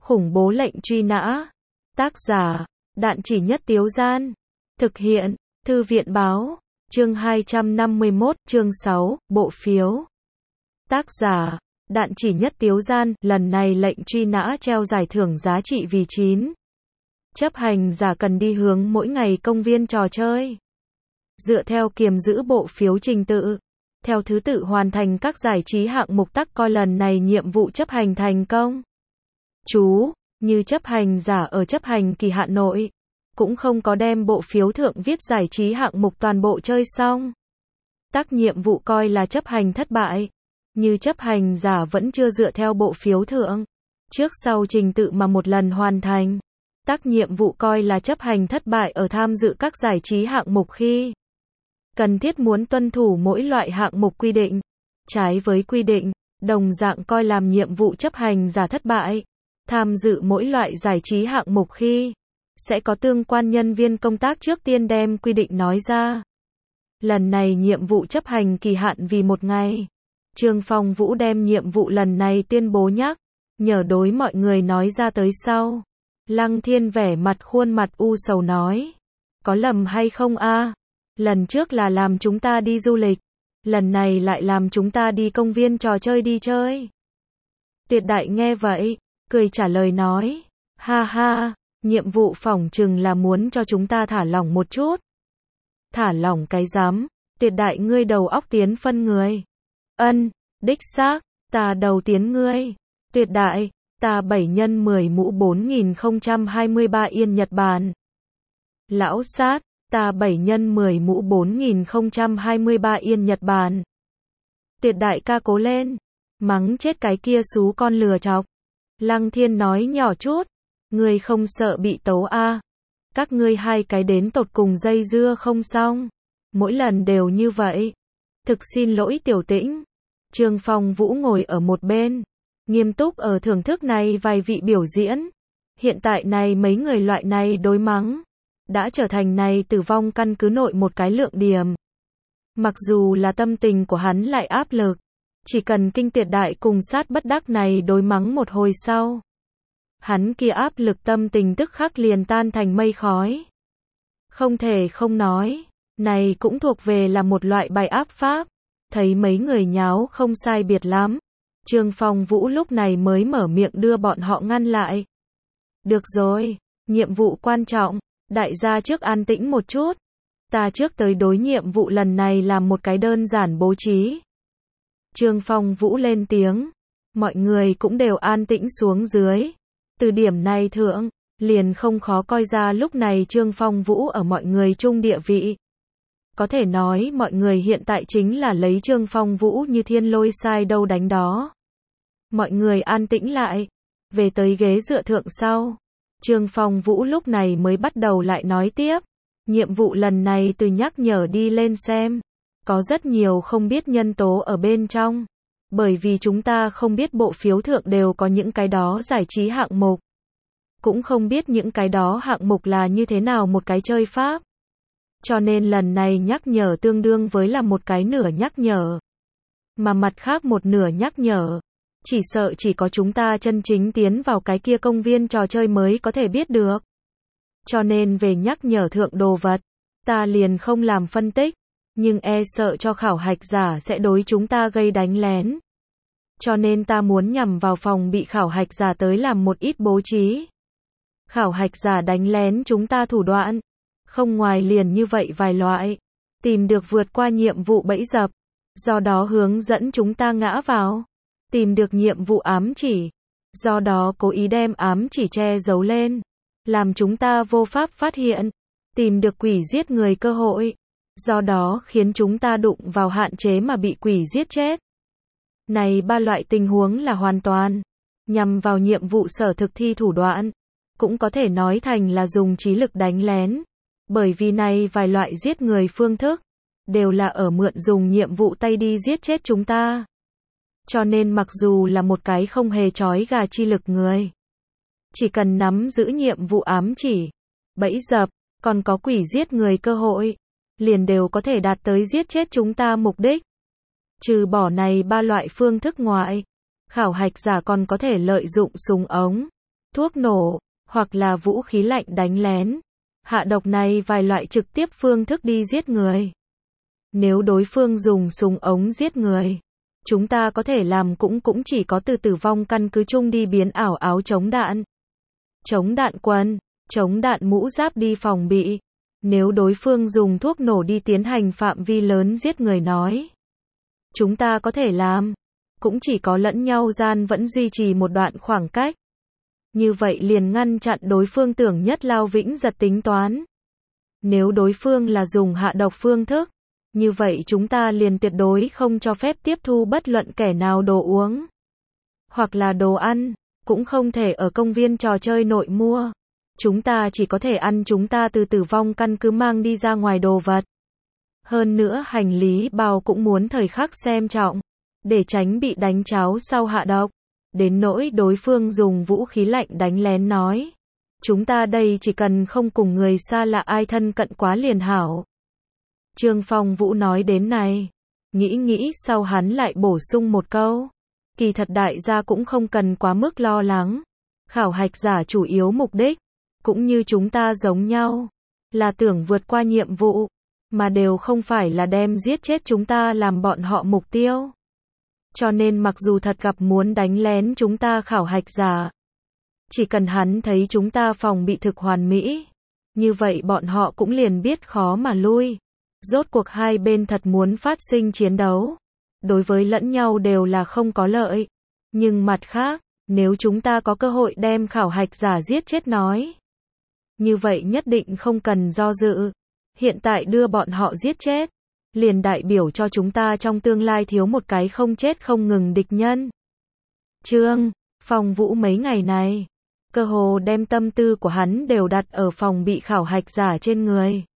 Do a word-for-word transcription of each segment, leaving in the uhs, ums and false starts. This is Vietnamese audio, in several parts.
Khủng bố lệnh truy nã. Tác giả, Đạn Chỉ Nhất Tiếu Gian. Thực hiện, Thư viện báo. Chương hai trăm năm mươi mốt, chương sáu, bộ phiếu. Tác giả, Đạn Chỉ Nhất Tiếu Gian. Lần này lệnh truy nã treo giải thưởng giá trị vì chín. Chấp hành giả cần đi hướng mỗi ngày công viên trò chơi. Dựa theo kiềm giữ bộ phiếu trình tự, theo thứ tự hoàn thành các giải trí hạng mục tắc coi lần này nhiệm vụ chấp hành thành công. Chú, như chấp hành giả ở chấp hành kỳ hạn nội, cũng không có đem bộ phiếu thượng viết giải trí hạng mục toàn bộ chơi xong. Tắc nhiệm vụ coi là chấp hành thất bại. Như chấp hành giả vẫn chưa dựa theo bộ phiếu thượng, trước sau trình tự mà một lần hoàn thành. Tắc nhiệm vụ coi là chấp hành thất bại ở tham dự các giải trí hạng mục khi cần thiết muốn tuân thủ mỗi loại hạng mục quy định. Trái với quy định, đồng dạng coi làm nhiệm vụ chấp hành giả thất bại. Tham dự mỗi loại giải trí hạng mục khi sẽ có tương quan nhân viên công tác trước tiên đem quy định nói ra. Lần này nhiệm vụ chấp hành kỳ hạn vì một ngày. Trương Phong Vũ đem nhiệm vụ lần này tuyên bố nhắc nhở đối mọi người nói ra tới sau. Lăng Thiên vẻ mặt khuôn mặt u sầu nói. Có lầm hay không a? Lần trước là làm chúng ta đi du lịch. Lần này lại làm chúng ta đi công viên trò chơi đi chơi. Tuyệt Đại nghe vậy, cười trả lời nói. Ha ha, nhiệm vụ phỏng chừng là muốn cho chúng ta thả lỏng một chút. Thả lỏng cái dám, Tuyệt Đại ngươi đầu óc tiến phân người. Ân, đích xác, ta đầu tiến ngươi. Tuyệt Đại, ta bảy nhân mười mũ bốn nghìn không trăm hai mươi ba yên Nhật Bản. Lão sát, ta bảy nhân mười mũ bốn nghìn không trăm hai mươi ba yên Nhật Bản. Tuyệt Đại ca cố lên, mắng chết cái kia xú con lừa chọc. Lăng Thiên nói nhỏ chút, ngươi không sợ bị tấu a? À? Các ngươi hai cái đến tột cùng dây dưa không xong, mỗi lần đều như vậy. Thực xin lỗi Tiểu Tĩnh. Trương Phong Vũ ngồi ở một bên, nghiêm túc ở thưởng thức này vài vị biểu diễn. Hiện tại này mấy người loại này đối mắng, đã trở thành này tử vong căn cứ nội một cái lượng điểm. Mặc dù là tâm tình của hắn lại áp lực, chỉ cần kinh Tuyệt Đại cùng sát bất đắc này đối mắng một hồi sau, hắn kia áp lực tâm tình tức khắc liền tan thành mây khói. Không thể không nói, này cũng thuộc về là một loại bài áp pháp. Thấy mấy người nháo không sai biệt lắm, Trương Phong Vũ lúc này mới mở miệng đưa bọn họ ngăn lại. Được rồi, nhiệm vụ quan trọng, đại gia trước an tĩnh một chút. Ta trước tới đối nhiệm vụ lần này làm một cái đơn giản bố trí. Trương Phong Vũ lên tiếng, mọi người cũng đều an tĩnh xuống dưới. Từ điểm này thượng, liền không khó coi ra lúc này Trương Phong Vũ ở mọi người chung địa vị. Có thể nói mọi người hiện tại chính là lấy Trương Phong Vũ như thiên lôi sai đâu đánh đó. Mọi người an tĩnh lại, về tới ghế dựa thượng sau. Trương Phong Vũ lúc này mới bắt đầu lại nói tiếp. Nhiệm vụ lần này từ nhắc nhở đi lên xem, có rất nhiều không biết nhân tố ở bên trong. Bởi vì chúng ta không biết bộ phiếu thượng đều có những cái đó giải trí hạng mục. Cũng không biết những cái đó hạng mục là như thế nào một cái chơi pháp. Cho nên lần này nhắc nhở tương đương với là một cái nửa nhắc nhở. Mà mặt khác một nửa nhắc nhở, chỉ sợ chỉ có chúng ta chân chính tiến vào cái kia công viên trò chơi mới có thể biết được. Cho nên về nhắc nhở thượng đồ vật, ta liền không làm phân tích, nhưng e sợ cho khảo hạch giả sẽ đối chúng ta gây đánh lén. Cho nên ta muốn nhằm vào phòng bị khảo hạch giả tới làm một ít bố trí. Khảo hạch giả đánh lén chúng ta thủ đoạn, không ngoài liền như vậy vài loại, tìm được vượt qua nhiệm vụ bẫy dập, do đó hướng dẫn chúng ta ngã vào, tìm được nhiệm vụ ám chỉ, do đó cố ý đem ám chỉ che giấu lên, làm chúng ta vô pháp phát hiện, tìm được quỷ giết người cơ hội, do đó khiến chúng ta đụng vào hạn chế mà bị quỷ giết chết. Này ba loại tình huống là hoàn toàn nhằm vào nhiệm vụ sở thực thi thủ đoạn, cũng có thể nói thành là dùng trí lực đánh lén. Bởi vì này vài loại giết người phương thức, đều là ở mượn dùng nhiệm vụ tay đi giết chết chúng ta. Cho nên mặc dù là một cái không hề trói gà chi lực người, chỉ cần nắm giữ nhiệm vụ ám chỉ, bẫy dập, còn có quỷ giết người cơ hội, liền đều có thể đạt tới giết chết chúng ta mục đích. Trừ bỏ này ba loại phương thức ngoại, khảo hạch giả còn có thể lợi dụng súng ống, thuốc nổ, hoặc là vũ khí lạnh đánh lén. Hạ độc này vài loại trực tiếp phương thức đi giết người. Nếu đối phương dùng súng ống giết người, chúng ta có thể làm cũng cũng chỉ có từ tử vong căn cứ chung đi biến ảo áo chống đạn, chống đạn quần, chống đạn mũ giáp đi phòng bị. Nếu đối phương dùng thuốc nổ đi tiến hành phạm vi lớn giết người nói, chúng ta có thể làm, cũng chỉ có lẫn nhau gian vẫn duy trì một đoạn khoảng cách. Như vậy liền ngăn chặn đối phương tưởng nhất lao vĩnh giật tính toán. Nếu đối phương là dùng hạ độc phương thức, như vậy chúng ta liền tuyệt đối không cho phép tiếp thu bất luận kẻ nào đồ uống, hoặc là đồ ăn, cũng không thể ở công viên trò chơi nội mua. Chúng ta chỉ có thể ăn chúng ta từ tử vong căn cứ mang đi ra ngoài đồ vật. Hơn nữa hành lý bao cũng muốn thời khắc xem trọng, để tránh bị đánh cháo sau hạ độc. Đến nỗi đối phương dùng vũ khí lạnh đánh lén nói, chúng ta đây chỉ cần không cùng người xa lạ ai thân cận quá liền hảo. Trương Phong Vũ nói đến này, nghĩ nghĩ sau hắn lại bổ sung một câu, kỳ thật đại gia cũng không cần quá mức lo lắng. Khảo hạch giả chủ yếu mục đích, cũng như chúng ta giống nhau, là tưởng vượt qua nhiệm vụ, mà đều không phải là đem giết chết chúng ta làm bọn họ mục tiêu. Cho nên mặc dù thật gặp muốn đánh lén chúng ta khảo hạch giả, chỉ cần hắn thấy chúng ta phòng bị thực hoàn mỹ, như vậy bọn họ cũng liền biết khó mà lui. Rốt cuộc hai bên thật muốn phát sinh chiến đấu, đối với lẫn nhau đều là không có lợi. Nhưng mặt khác, nếu chúng ta có cơ hội đem khảo hạch giả giết chết nói, như vậy nhất định không cần do dự. Hiện tại đưa bọn họ giết chết, liền đại biểu cho chúng ta trong tương lai thiếu một cái không chết không ngừng địch nhân. Trương Phong Vũ mấy ngày này, cơ hồ đem tâm tư của hắn đều đặt ở phòng bị khảo hạch giả trên người.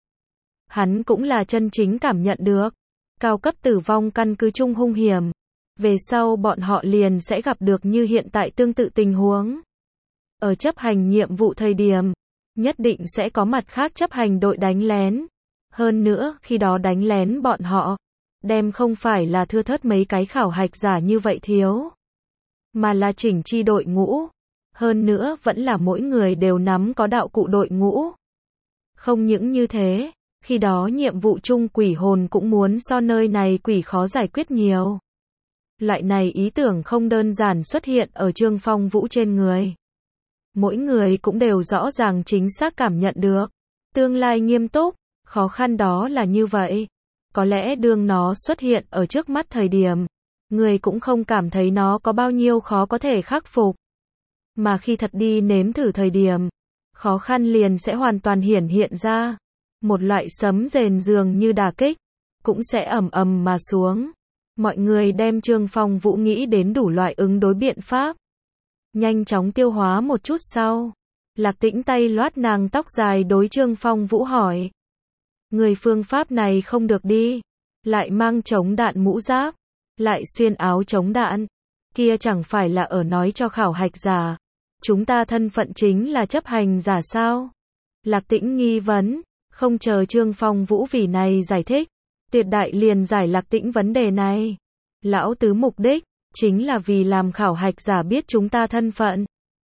Hắn cũng là chân chính cảm nhận được, cao cấp tử vong căn cứ chung hung hiểm. Về sau bọn họ liền sẽ gặp được như hiện tại tương tự tình huống. Ở chấp hành nhiệm vụ thời điểm, nhất định sẽ có mặt khác chấp hành đội đánh lén. Hơn nữa, khi đó đánh lén bọn họ, đem không phải là thưa thớt mấy cái khảo hạch giả như vậy thiếu, mà là chỉnh chi đội ngũ. Hơn nữa vẫn là mỗi người đều nắm có đạo cụ đội ngũ. Không những như thế, khi đó nhiệm vụ chung quỷ hồn cũng muốn so nơi này quỷ khó giải quyết nhiều. Loại này ý tưởng không đơn giản xuất hiện ở Trương Phong Vũ trên người. Mỗi người cũng đều rõ ràng chính xác cảm nhận được. Tương lai nghiêm túc, khó khăn đó là như vậy. Có lẽ đương nó xuất hiện ở trước mắt thời điểm, người cũng không cảm thấy nó có bao nhiêu khó có thể khắc phục. Mà khi thật đi nếm thử thời điểm, khó khăn liền sẽ hoàn toàn hiển hiện ra. Một loại sấm rền dường như đả kích, cũng sẽ ầm ầm mà xuống. Mọi người đem Trương Phong Vũ nghĩ đến đủ loại ứng đối biện pháp. Nhanh chóng tiêu hóa một chút sau, Lạc Tĩnh tay loát nàng tóc dài đối Trương Phong Vũ hỏi. Người phương pháp này không được đi, lại mang chống đạn mũ giáp, lại xuyên áo chống đạn, kia chẳng phải là ở nói cho khảo hạch giả, chúng ta thân phận chính là chấp hành giả sao? Lạc Tĩnh nghi vấn, không chờ Trương Phong Vũ vì này giải thích, tuyệt đại liền giải Lạc Tĩnh vấn đề này. Lão tứ mục đích, chính là vì làm khảo hạch giả biết chúng ta thân phận.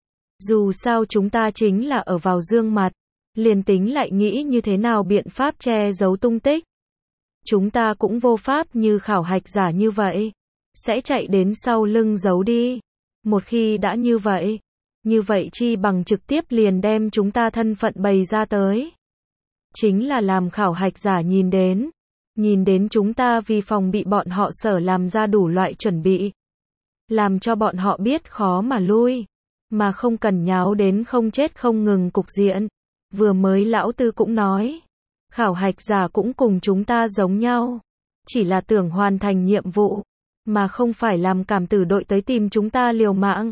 Dù sao chúng ta chính là ở vào dương mặt, liền tính lại nghĩ như thế nào biện pháp che giấu tung tích. Chúng ta cũng vô pháp như khảo hạch giả như vậy, sẽ chạy đến sau lưng giấu đi. Một khi đã như vậy, như vậy chi bằng trực tiếp liền đem chúng ta thân phận bày ra tới. Chính là làm khảo hạch giả nhìn đến, nhìn đến chúng ta vì phòng bị bọn họ sở làm ra đủ loại chuẩn bị. Làm cho bọn họ biết khó mà lui, mà không cần nháo đến không chết không ngừng cục diện. Vừa mới lão tư cũng nói, khảo hạch giả cũng cùng chúng ta giống nhau, chỉ là tưởng hoàn thành nhiệm vụ, mà không phải làm cảm tử đội tới tìm chúng ta liều mạng.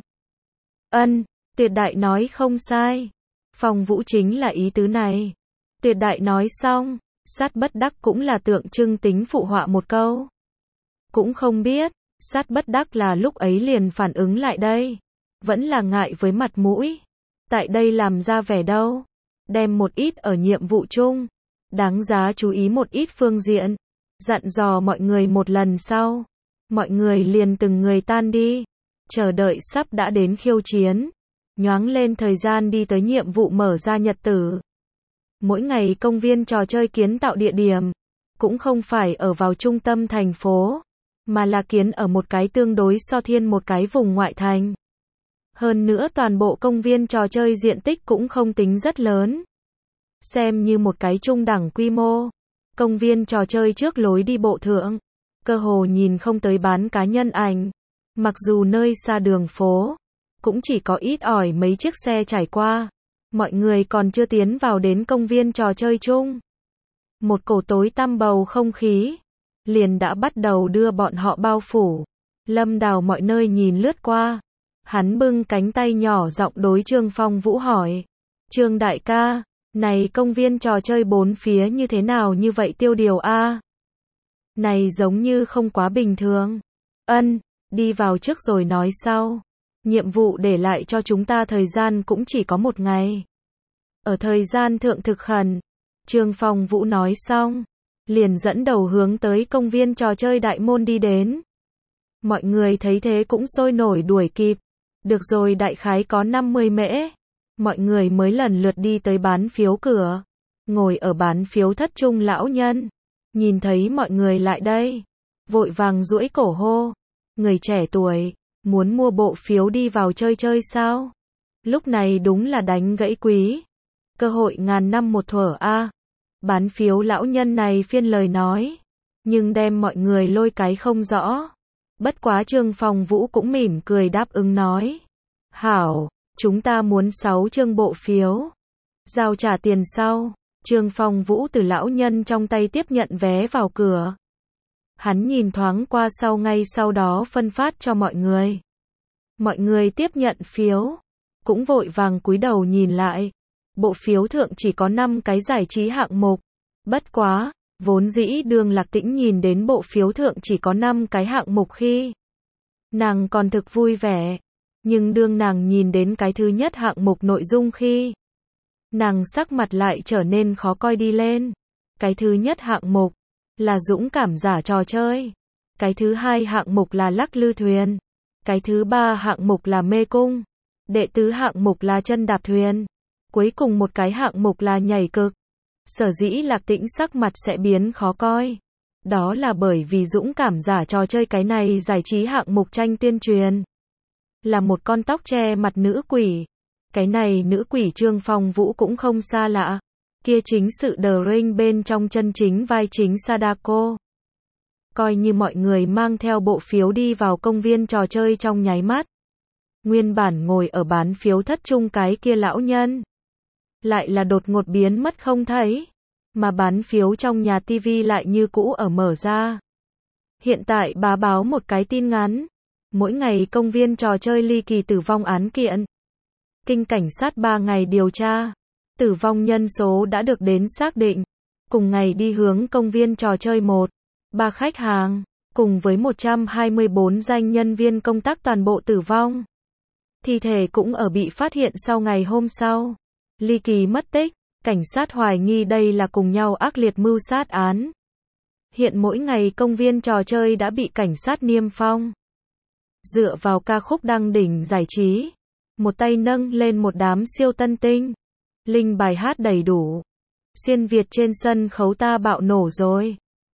Ân, tuyệt đại nói không sai. Phong Vũ chính là ý tứ này. Tuyệt đại nói xong, sát bất đắc cũng là tượng trưng tính phụ họa một câu. Cũng không biết, sát bất đắc là lúc ấy liền phản ứng lại đây, vẫn là ngại với mặt mũi, tại đây làm ra vẻ đâu, đem một ít ở nhiệm vụ chung, đáng giá chú ý một ít phương diện, dặn dò mọi người một lần sau, mọi người liền từng người tan đi, chờ đợi sắp đã đến khiêu chiến. nhoáng lên thời gian đi tới nhiệm vụ mở ra nhật tử. Mỗi ngày công viên trò chơi kiến tạo địa điểm, cũng không phải ở vào trung tâm thành phố, mà là kiến ở một cái tương đối so thiên một cái vùng ngoại thành. Hơn nữa toàn bộ công viên trò chơi diện tích cũng không tính rất lớn. Xem như một cái trung đẳng quy mô. Công viên trò chơi trước lối đi bộ thượng, cơ hồ nhìn không tới bán cá nhân ảnh. Mặc dù nơi xa đường phố, cũng chỉ có ít ỏi mấy chiếc xe trải qua. Mọi người còn chưa tiến vào đến công viên trò chơi chung. Một cổ tối tăm bầu không khí, liền đã bắt đầu đưa bọn họ bao phủ. Lâm Đào mọi nơi nhìn lướt qua. Hắn bưng cánh tay nhỏ giọng đối Trương Phong Vũ hỏi. Trương đại ca, này công viên trò chơi bốn phía như thế nào như vậy tiêu điều a? Này giống như không quá bình thường. Ân, đi vào trước rồi nói sau. Nhiệm vụ để lại cho chúng ta thời gian cũng chỉ có một ngày. Ở thời gian thượng thực khẩn, Trương Phong Vũ nói xong, liền dẫn đầu hướng tới công viên trò chơi đại môn đi đến. Mọi người thấy thế cũng sôi nổi đuổi kịp. Được rồi, đại khái có năm mươi mễ. Mọi người mới lần lượt đi tới bán phiếu cửa. Ngồi ở bán phiếu thất trung lão nhân, nhìn thấy mọi người lại đây, vội vàng duỗi cổ hô. Người trẻ tuổi, muốn mua bộ phiếu đi vào chơi chơi sao? Lúc này đúng là đánh gãy quý. Cơ hội ngàn năm một thuở a. Bán phiếu lão nhân này phiên lời nói, nhưng đem mọi người lôi cái không rõ. Bất quá Trương Phong Vũ cũng mỉm cười đáp ứng nói. Hảo, chúng ta muốn sáu chương bộ phiếu. Giao trả tiền sau, Trương Phong Vũ từ lão nhân trong tay tiếp nhận vé vào cửa. Hắn nhìn thoáng qua sau ngay sau đó phân phát cho mọi người. Mọi người tiếp nhận phiếu, cũng vội vàng cúi đầu nhìn lại. Bộ phiếu thượng chỉ có năm cái giải trí hạng mục. Bất quá, vốn dĩ Đường Lạc Tĩnh nhìn đến bộ phiếu thượng chỉ có năm cái hạng mục khi nàng còn thực vui vẻ, nhưng đương nàng nhìn đến cái thứ nhất hạng mục nội dung khi nàng sắc mặt lại trở nên khó coi đi lên. Cái thứ nhất hạng mục là dũng cảm giả trò chơi, cái thứ hai hạng mục là lắc lư thuyền, cái thứ ba hạng mục là mê cung, đệ tứ hạng mục là chân đạp thuyền, cuối cùng một cái hạng mục là nhảy cực. Sở dĩ Lạc Tĩnh sắc mặt sẽ biến khó coi, đó là bởi vì dũng cảm giả trò chơi cái này giải trí hạng mục tranh tuyên truyền là một con tóc che mặt nữ quỷ. Cái này nữ quỷ Trương Phong Vũ cũng không xa lạ, kia chính sự The Ring bên trong chân chính vai chính Sadako. Coi như mọi người mang theo bộ phiếu đi vào công viên trò chơi trong nháy mắt, nguyên bản ngồi ở bán phiếu thất trung cái kia lão nhân lại là đột ngột biến mất không thấy, mà bán phiếu trong nhà tivi lại như cũ ở mở ra. Hiện tại bá báo một cái tin ngắn, mỗi ngày công viên trò chơi ly kỳ tử vong án kiện. Kinh cảnh sát ba ngày điều tra, tử vong nhân số đã được đến xác định. Cùng ngày đi hướng công viên trò chơi một, ba khách hàng, cùng với một trăm hai mươi bốn danh nhân viên công tác toàn bộ tử vong. Thi thể cũng ở bị phát hiện sau ngày hôm sau. Ly kỳ mất tích, cảnh sát hoài nghi đây là cùng nhau ác liệt mưu sát án. Hiện mỗi ngày công viên trò chơi đã bị cảnh sát niêm phong. Dựa vào ca khúc đăng đỉnh giải trí, một tay nâng lên một đám siêu tân tinh. Linh bài hát đầy đủ. Xuyên Việt trên sân khấu ta bạo nổ rồi.